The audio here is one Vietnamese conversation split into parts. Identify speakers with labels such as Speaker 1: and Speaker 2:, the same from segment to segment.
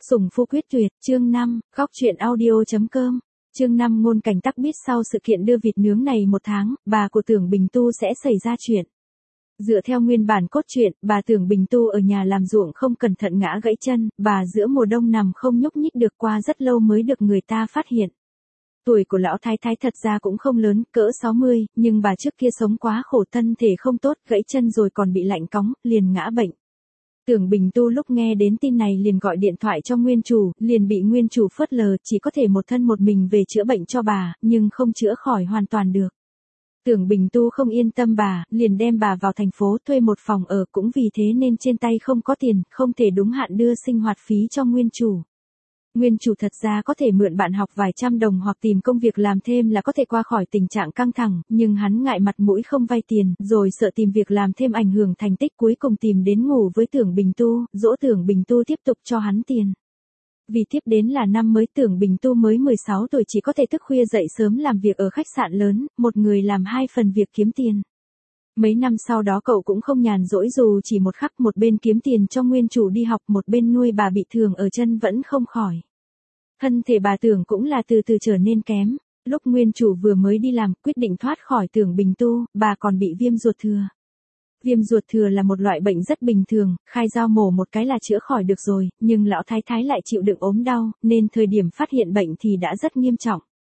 Speaker 1: Sủng Phu Quyết Tuyệt, chương 5, góc truyện audio.com. Chương 5 Ngôn Cảnh Tắc biết sau sự kiện đưa vịt nướng này 1 tháng, bà của Tưởng Bình Tu sẽ xảy ra chuyện. Dựa theo nguyên bản cốt truyện, bà Tưởng Bình Tu ở nhà làm ruộng không cẩn thận ngã gãy chân, bà giữa mùa đông nằm không nhúc nhích được qua rất lâu mới được người ta phát hiện. Tuổi của lão thái thái thật ra cũng không lớn, cỡ 60, nhưng bà trước kia sống quá khổ, thân thể không tốt, gãy chân rồi còn bị lạnh cóng, liền ngã bệnh. Tưởng Bình Tu lúc nghe đến tin này liền gọi điện thoại cho nguyên chủ, liền bị nguyên chủ phớt lờ, chỉ có thể một thân một mình về chữa bệnh cho bà, nhưng không chữa khỏi hoàn toàn được. Tưởng Bình Tu không yên tâm bà, liền đem bà vào thành phố thuê một phòng ở, cũng vì thế nên trên tay không có tiền, không thể đúng hạn đưa sinh hoạt phí cho nguyên chủ. Nguyên chủ thật ra có thể mượn bạn học vài trăm đồng hoặc tìm công việc làm thêm là có thể qua khỏi tình trạng căng thẳng, nhưng hắn ngại mặt mũi không vay tiền, rồi sợ tìm việc làm thêm ảnh hưởng thành tích, cuối cùng tìm đến ngủ với Tưởng Bình Tu, dỗ Tưởng Bình Tu tiếp tục cho hắn tiền. Vì tiếp đến là năm mới, Tưởng Bình Tu mới 16 tuổi, chỉ có thể thức khuya dậy sớm làm việc ở khách sạn lớn, một người làm 2 phần việc kiếm tiền. Mấy năm sau đó cậu cũng không nhàn rỗi dù chỉ một khắc, một bên kiếm tiền cho nguyên chủ đi học, một bên nuôi bà bị thương ở chân vẫn không khỏi. Thân thể bà Tưởng cũng là từ từ trở nên kém. Lúc nguyên chủ vừa mới đi làm, quyết định thoát khỏi Tưởng Bình Tu, bà còn bị viêm ruột thừa. Viêm ruột thừa là một loại bệnh rất bình thường, khai dao mổ một cái là chữa khỏi được rồi, nhưng lão thái thái lại chịu đựng ốm đau, nên thời điểm phát hiện bệnh thì đã rất nghiêm trọng.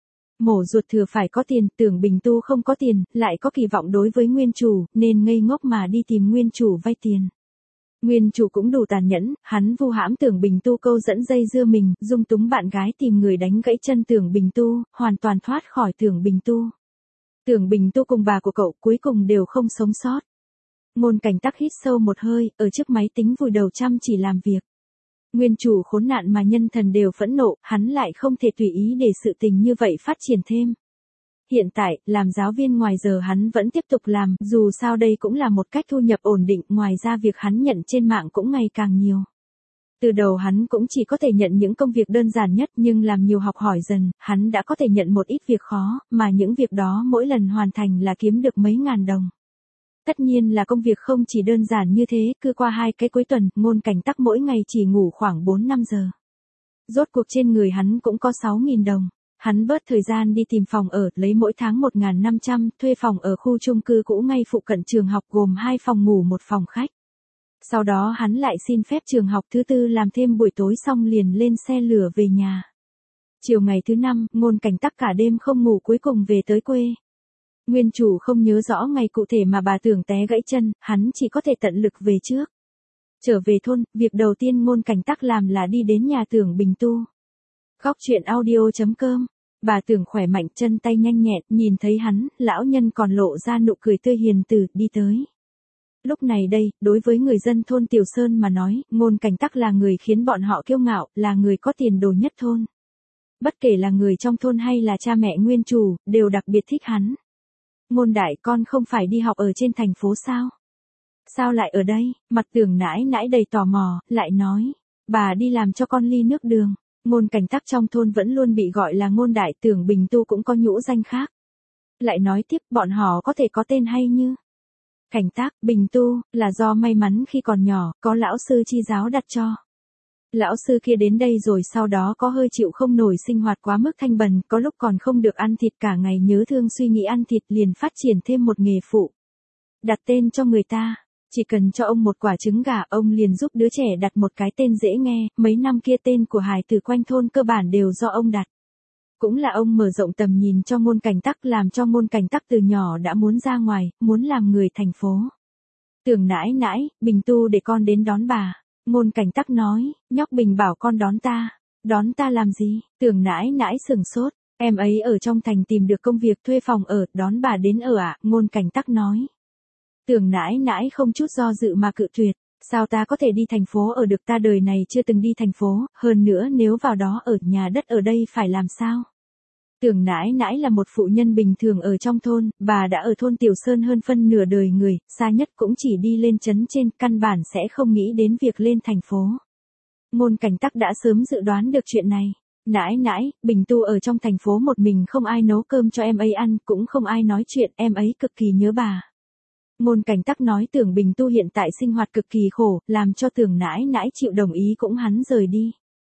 Speaker 1: Mổ ruột thừa phải có tiền, Tưởng Bình Tu không có tiền, lại có kỳ vọng đối với nguyên chủ, nên ngây ngốc mà đi tìm nguyên chủ vay tiền. Nguyên chủ cũng đủ tàn nhẫn, hắn vu hãm Tưởng Bình Tu, câu dẫn dây dưa mình, dung túng bạn gái tìm người đánh gãy chân Tưởng Bình Tu, hoàn toàn thoát khỏi Tưởng Bình Tu. Tưởng Bình Tu cùng bà của cậu cuối cùng đều không sống sót. Ngôn Cảnh Tắc hít sâu một hơi, ở trước máy tính vùi đầu chăm chỉ làm việc. Nguyên chủ khốn nạn mà nhân thần đều phẫn nộ, hắn lại không thể tùy ý để sự tình như vậy phát triển thêm. Hiện tại, làm giáo viên ngoài giờ hắn vẫn tiếp tục làm, dù sao đây cũng là một cách thu nhập ổn định, ngoài ra việc hắn nhận trên mạng cũng ngày càng nhiều. Từ đầu hắn cũng chỉ có thể nhận những công việc đơn giản nhất, nhưng làm nhiều học hỏi dần, hắn đã có thể nhận một ít việc khó, mà những việc đó mỗi lần hoàn thành là kiếm được mấy ngàn đồng. Tất nhiên là công việc không chỉ đơn giản như thế, cứ qua 2 cái cuối tuần, Ngôn Cảnh Tắc mỗi ngày chỉ ngủ khoảng 4-5 giờ. Rốt cuộc trên người hắn cũng có 6.000 đồng. Hắn bớt thời gian đi tìm phòng ở, lấy mỗi tháng 1.500, thuê phòng ở khu chung cư cũ ngay phụ cận trường học gồm 2 phòng ngủ 1 phòng khách. Sau đó hắn lại xin phép trường học thứ tư làm thêm buổi tối xong liền lên xe lửa về nhà. Chiều ngày thứ 5, Ngôn Cảnh Tắc cả đêm không ngủ cuối cùng về tới quê. Nguyên chủ không nhớ rõ ngày cụ thể mà bà Tưởng té gãy chân, hắn chỉ có thể tận lực về trước. Trở về thôn, việc đầu tiên Ngôn Cảnh Tắc làm là đi đến nhà Tưởng Bình Tu. Góc truyện audio.com. Bà Tưởng khỏe mạnh, chân tay nhanh nhẹn, nhìn thấy hắn, lão nhân còn lộ ra nụ cười tươi hiền từ, đi tới. Lúc này đây, đối với người dân thôn Tiểu Sơn mà nói, Ngôn Cảnh Tắc là người khiến bọn họ kiêu ngạo, là người có tiền đồ nhất thôn. Bất kể là người trong thôn hay là cha mẹ nguyên chủ, đều đặc biệt thích hắn. Ngôn đại, con không phải đi học ở trên thành phố sao? Sao lại ở đây? Mặt Tưởng nãi nãi đầy tò mò, lại nói, bà đi làm cho con ly nước đường. Ngôn Cảnh Tắc trong thôn vẫn luôn bị gọi là Ngôn đại, Tưởng Bình Tu cũng có nhũ danh khác. Lại nói tiếp, bọn họ có thể có tên hay như Cảnh Tắc, Bình Tu, là do may mắn khi còn nhỏ, có lão sư chi giáo đặt cho. Lão sư kia đến đây rồi sau đó có hơi chịu không nổi sinh hoạt quá mức thanh bần, có lúc còn không được ăn thịt, cả ngày nhớ thương suy nghĩ ăn thịt, liền phát triển thêm một nghề phụ. Đặt tên cho người ta, chỉ cần cho ông một quả trứng gà, ông liền giúp đứa trẻ đặt một cái tên dễ nghe, mấy năm kia tên của hài tử quanh thôn cơ bản đều do ông đặt. Cũng là ông mở rộng tầm nhìn cho Ngôn Cảnh Tắc, làm cho Ngôn Cảnh Tắc từ nhỏ đã muốn ra ngoài, muốn làm người thành phố. Tưởng nãi nãi, Bình Tu để con đến đón bà. Ngôn Cảnh Tắc nói, nhóc Bình bảo con đón ta. Đón ta làm gì? Tưởng nãi nãi sửng sốt, em ấy ở trong thành tìm được công việc thuê phòng ở, đón bà đến ở ạ, Ngôn Cảnh Tắc nói. Tưởng nãi nãi không chút do dự mà cự tuyệt, sao ta có thể đi thành phố ở được, ta đời này chưa từng đi thành phố, hơn nữa nếu vào đó ở nhà đất ở đây phải làm sao? Tưởng nãi nãi là một phụ nhân bình thường ở trong thôn, bà đã ở thôn Tiểu Sơn hơn phân nửa đời người, xa nhất cũng chỉ đi lên trấn trên, căn bản sẽ không nghĩ đến việc lên thành phố. Ngôn Cảnh Tắc đã sớm dự đoán được chuyện này. Nãi nãi, Bình Tu ở trong thành phố một mình, không ai nấu cơm cho em ấy ăn, cũng không ai nói chuyện, em ấy cực kỳ nhớ bà. Ngôn Cảnh Tắc nói Tưởng Bình Tu hiện tại sinh hoạt cực kỳ khổ, làm cho Tưởng nãi nãi chịu đồng ý cũng hắn rời đi.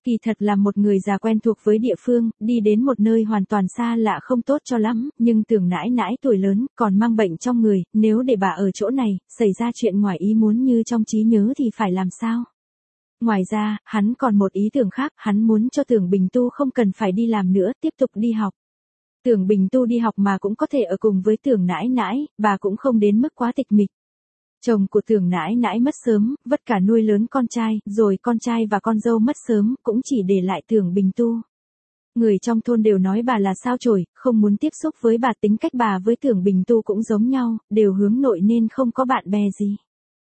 Speaker 1: Kỳ thật là một người già quen thuộc với địa phương, đi đến một nơi hoàn toàn xa lạ không tốt cho lắm, nhưng Tưởng nãi nãi tuổi lớn, còn mang bệnh trong người, nếu để bà ở chỗ này, xảy ra chuyện ngoài ý muốn như trong trí nhớ thì phải làm sao? Ngoài ra, hắn còn một ý tưởng khác, hắn muốn cho Tưởng Bình Tu không cần phải đi làm nữa, tiếp tục đi học. Tưởng Bình Tu đi học mà cũng có thể ở cùng với Tưởng nãi nãi, bà cũng không đến mức quá tịch mịch. Chồng của Tưởng nãi nãi mất sớm, vất cả nuôi lớn con trai, rồi con trai và con dâu mất sớm, cũng chỉ để lại Tưởng Bình Tu. Người trong thôn đều nói bà là sao chổi, không muốn tiếp xúc với bà, tính cách bà với Tưởng Bình Tu cũng giống nhau, đều hướng nội nên không có bạn bè gì.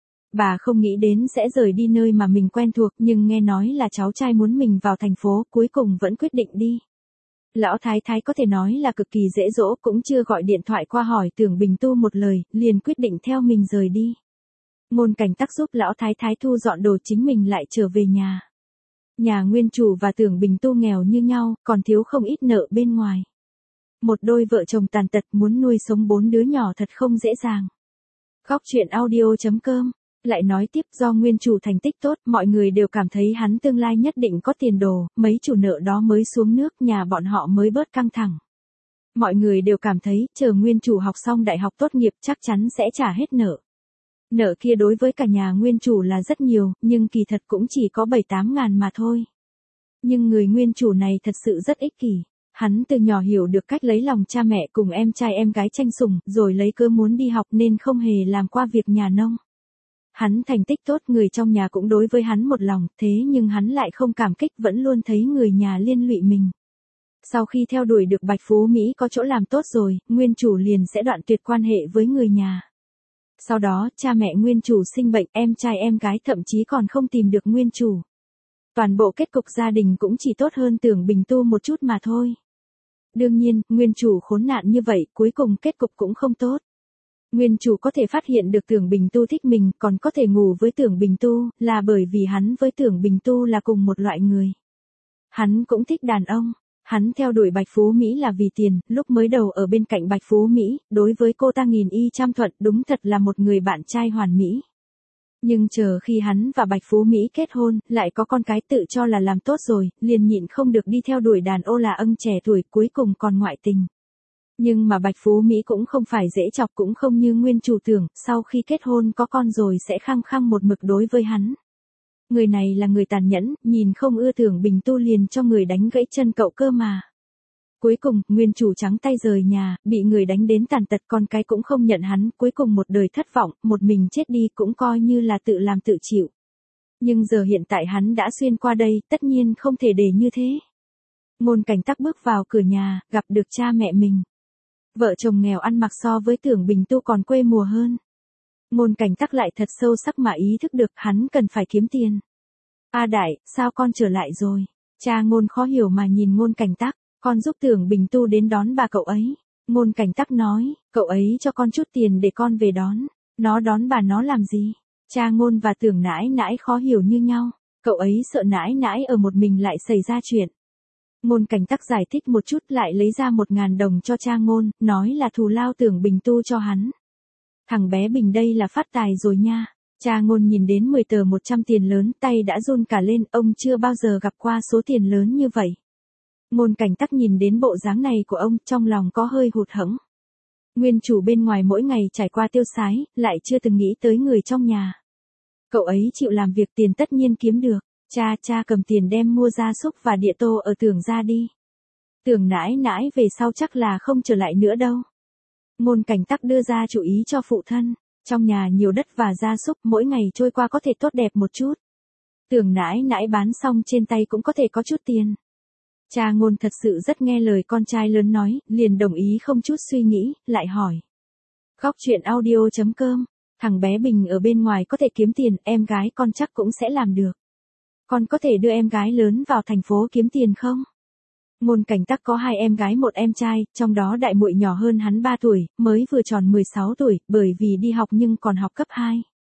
Speaker 1: Bà không nghĩ đến sẽ rời đi nơi mà mình quen thuộc, nhưng nghe nói là cháu trai muốn mình vào thành phố, cuối cùng vẫn quyết định đi. Lão thái thái có thể nói là cực kỳ dễ dỗ, cũng chưa gọi điện thoại qua hỏi Tưởng Bình Tu một lời, liền quyết định theo mình rời đi. Ngôn Cảnh Tắc giúp lão thái thái thu dọn đồ, chính mình lại trở về nhà. Nhà nguyên chủ và Tưởng Bình Tu nghèo như nhau, còn thiếu không ít nợ bên ngoài. Một đôi vợ chồng tàn tật muốn nuôi sống 4 đứa nhỏ thật không dễ dàng. Góc truyện audio.com lại nói tiếp, do nguyên chủ thành tích tốt, mọi người đều cảm thấy hắn tương lai nhất định có tiền đồ, mấy chủ nợ đó mới xuống nước, nhà bọn họ mới bớt căng thẳng. Mọi người đều cảm thấy, chờ nguyên chủ học xong đại học tốt nghiệp chắc chắn sẽ trả hết nợ. Nợ kia đối với cả nhà nguyên chủ là rất nhiều, nhưng kỳ thật cũng chỉ có 7-8 ngàn mà thôi. Nhưng người nguyên chủ này thật sự rất ích kỷ. Hắn từ nhỏ hiểu được cách lấy lòng cha mẹ, cùng em trai em gái tranh sủng, rồi lấy cớ muốn đi học nên không hề làm qua việc nhà nông. Hắn thành tích tốt, người trong nhà cũng đối với hắn một lòng, thế nhưng hắn lại không cảm kích, vẫn luôn thấy người nhà liên lụy mình. Sau khi theo đuổi được Bạch Phú Mỹ có chỗ làm tốt rồi, nguyên chủ liền sẽ đoạn tuyệt quan hệ với người nhà. Sau đó, cha mẹ nguyên chủ sinh bệnh, em trai em gái thậm chí còn không tìm được nguyên chủ. Toàn bộ kết cục gia đình cũng chỉ tốt hơn Tưởng Bình Tu một chút mà thôi. Đương nhiên, nguyên chủ khốn nạn như vậy, cuối cùng kết cục cũng không tốt. Nguyên chủ có thể phát hiện được Tưởng Bình Tu thích mình, còn có thể ngủ với Tưởng Bình Tu, là bởi vì hắn với Tưởng Bình Tu là cùng một loại người. Hắn cũng thích đàn ông. Hắn theo đuổi Bạch Phú Mỹ là vì tiền, lúc mới đầu ở bên cạnh Bạch Phú Mỹ, đối với cô ta nghìn y trăm thuận, đúng thật là một người bạn trai hoàn mỹ. Nhưng chờ khi hắn và Bạch Phú Mỹ kết hôn, lại có con cái, tự cho là làm tốt rồi, liền nhịn không được đi theo đuổi đàn ô là âng trẻ tuổi, cuối cùng còn ngoại tình. Nhưng mà Bạch Phú Mỹ cũng không phải dễ chọc, cũng không như nguyên chủ tưởng, sau khi kết hôn có con rồi sẽ khăng khăng một mực đối với hắn. Người này là người tàn nhẫn, nhìn không ưa Tưởng Bình Tu liền cho người đánh gãy chân cậu cơ mà. Cuối cùng, nguyên chủ trắng tay rời nhà, bị người đánh đến tàn tật, con cái cũng không nhận hắn, cuối cùng một đời thất vọng, một mình chết đi, cũng coi như là tự làm tự chịu. Nhưng giờ hiện tại hắn đã xuyên qua đây, tất nhiên không thể để như thế. Ngôn Cảnh Tắc bước vào cửa nhà, gặp được cha mẹ mình. Vợ chồng nghèo ăn mặc so với Tưởng Bình Tu còn quê mùa hơn. Ngôn Cảnh Tắc lại thật sâu sắc mà ý thức được hắn cần phải kiếm tiền. A Đại, sao con trở lại rồi? Cha Ngôn khó hiểu mà nhìn Ngôn Cảnh Tắc, con giúp Tưởng Bình Tu đến đón bà cậu ấy. Ngôn Cảnh Tắc nói, cậu ấy cho con chút tiền để con về đón. Nó đón bà nó làm gì? Cha Ngôn và Tưởng nãi nãi khó hiểu như nhau. Cậu ấy sợ nãi nãi ở một mình lại xảy ra chuyện. Ngôn Cảnh Tắc giải thích một chút, lại lấy ra 1.000 đồng cho cha Ngôn, nói là thù lao Tưởng Bình Tu cho hắn. Thằng bé Bình đây là phát tài rồi nha. Cha Ngôn nhìn đến 10 tờ 100 tiền lớn, tay đã run cả lên, ông chưa bao giờ gặp qua số tiền lớn như vậy. Ngôn Cảnh Tắc nhìn đến bộ dáng này của ông, trong lòng có hơi hụt hẫng. Nguyên chủ bên ngoài mỗi ngày trải qua tiêu sái, lại chưa từng nghĩ tới người trong nhà. Cậu ấy chịu làm việc, tiền tất nhiên kiếm được. Cha cầm tiền đem mua gia súc và địa tô ở Tưởng ra đi. Tưởng nãi nãi về sau chắc là không trở lại nữa đâu. Ngôn Cảnh Tắc đưa ra chủ ý cho phụ thân. Trong nhà nhiều đất và gia súc, mỗi ngày trôi qua có thể tốt đẹp một chút. Tưởng nãi nãi bán xong trên tay cũng có thể có chút tiền. Cha Ngôn thật sự rất nghe lời con trai lớn nói, liền đồng ý không chút suy nghĩ, lại hỏi. Góc truyện audio.com, thằng bé Bình ở bên ngoài có thể kiếm tiền, em gái con chắc cũng sẽ làm được. Con có thể đưa em gái lớn vào thành phố kiếm tiền không? Ngôn Cảnh Tắc có 2 em gái 1 em trai, trong đó đại muội nhỏ hơn hắn 3 tuổi, mới vừa tròn 16 tuổi, bởi vì đi học nhưng còn học cấp 2.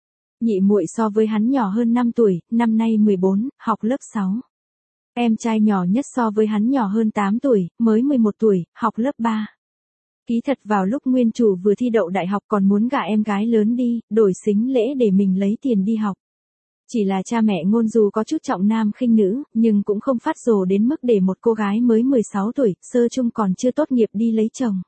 Speaker 1: Nhị muội so với hắn nhỏ hơn 5 tuổi, năm nay 14, học lớp 6. Em trai nhỏ nhất so với hắn nhỏ hơn 8 tuổi, mới 11 tuổi, học lớp 3. Kỳ thật vào lúc nguyên chủ vừa thi đậu đại học còn muốn gả em gái lớn đi, đổi xính lễ để mình lấy tiền đi học. Chỉ là cha mẹ Ngôn dù có chút trọng nam khinh nữ, nhưng cũng không phát rồ đến mức để một cô gái mới 16 tuổi, sơ chung còn chưa tốt nghiệp đi lấy chồng.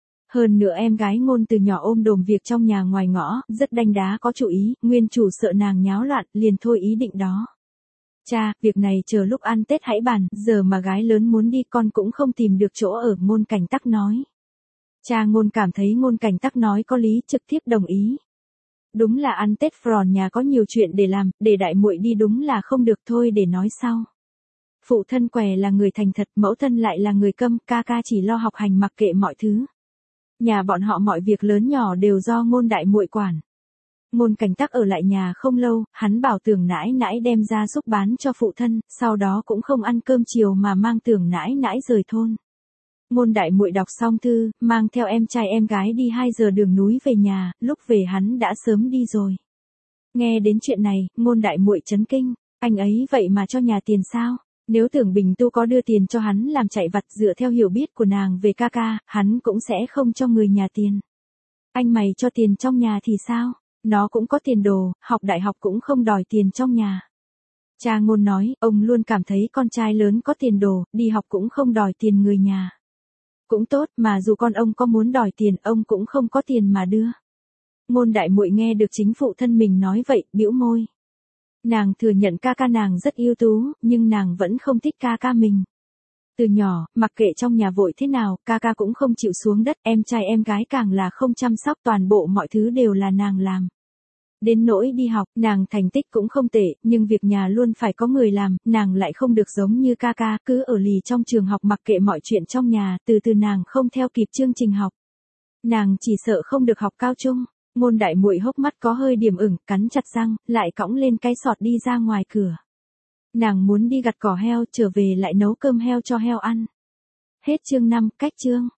Speaker 1: Hơn nữa em gái Ngôn từ nhỏ ôm đồm việc trong nhà ngoài ngõ, rất đanh đá có chủ ý, nguyên chủ sợ nàng nháo loạn, liền thôi ý định đó. Cha, việc này chờ lúc ăn Tết hãy bàn, giờ mà gái lớn muốn đi con cũng không tìm được chỗ ở, Ngôn Cảnh Tắc nói. Cha Ngôn cảm thấy Ngôn Cảnh Tắc nói có lý, trực tiếp đồng ý. Đúng là ăn Tết Fròn nhà có nhiều chuyện để làm, để đại muội đi đúng là không được, thôi để nói sau. Phụ thân què là người thành thật, mẫu thân lại là người câm, ca ca chỉ lo học hành mặc kệ mọi thứ. Nhà bọn họ mọi việc lớn nhỏ đều do Ngôn đại muội quản. Ngôn Cảnh Tắc ở lại nhà không lâu, hắn bảo Tưởng nãi nãi đem gia súc bán cho phụ thân, sau đó cũng không ăn cơm chiều mà mang Tưởng nãi nãi rời thôn. Ngôn đại muội đọc xong thư, mang theo em trai em gái đi 2 giờ đường núi về nhà, lúc về hắn đã sớm đi rồi. Nghe đến chuyện này, Ngôn đại muội chấn kinh, anh ấy vậy mà cho nhà tiền sao? Nếu Tưởng Bình Tu có đưa tiền cho hắn làm chạy vặt dựa theo hiểu biết của nàng về ca ca, hắn cũng sẽ không cho người nhà tiền. Anh mày cho tiền trong nhà thì sao? Nó cũng có tiền đồ, học đại học cũng không đòi tiền trong nhà. Cha Ngôn nói, ông luôn cảm thấy con trai lớn có tiền đồ, đi học cũng không đòi tiền người nhà. Cũng tốt, mà dù con ông có muốn đòi tiền, ông cũng không có tiền mà đưa. Ngôn đại muội nghe được chính phụ thân mình nói vậy, bĩu môi. Nàng thừa nhận ca ca nàng rất ưu tú, nhưng nàng vẫn không thích ca ca mình. Từ nhỏ, mặc kệ trong nhà vội thế nào, ca ca cũng không chịu xuống đất, em trai em gái càng là không chăm sóc, toàn bộ mọi thứ đều là nàng làm. Đến nỗi đi học, nàng thành tích cũng không tệ, nhưng việc nhà luôn phải có người làm, nàng lại không được giống như ca ca, cứ ở lì trong trường học mặc kệ mọi chuyện trong nhà, từ từ nàng không theo kịp chương trình học. Nàng chỉ sợ không được học cao trung. Ngôn đại muội hốc mắt có hơi điểm ửng, cắn chặt răng, lại cõng lên cái sọt đi ra ngoài cửa. Nàng muốn đi gặt cỏ heo, trở về lại nấu cơm heo cho heo ăn. Hết chương 5, cách chương.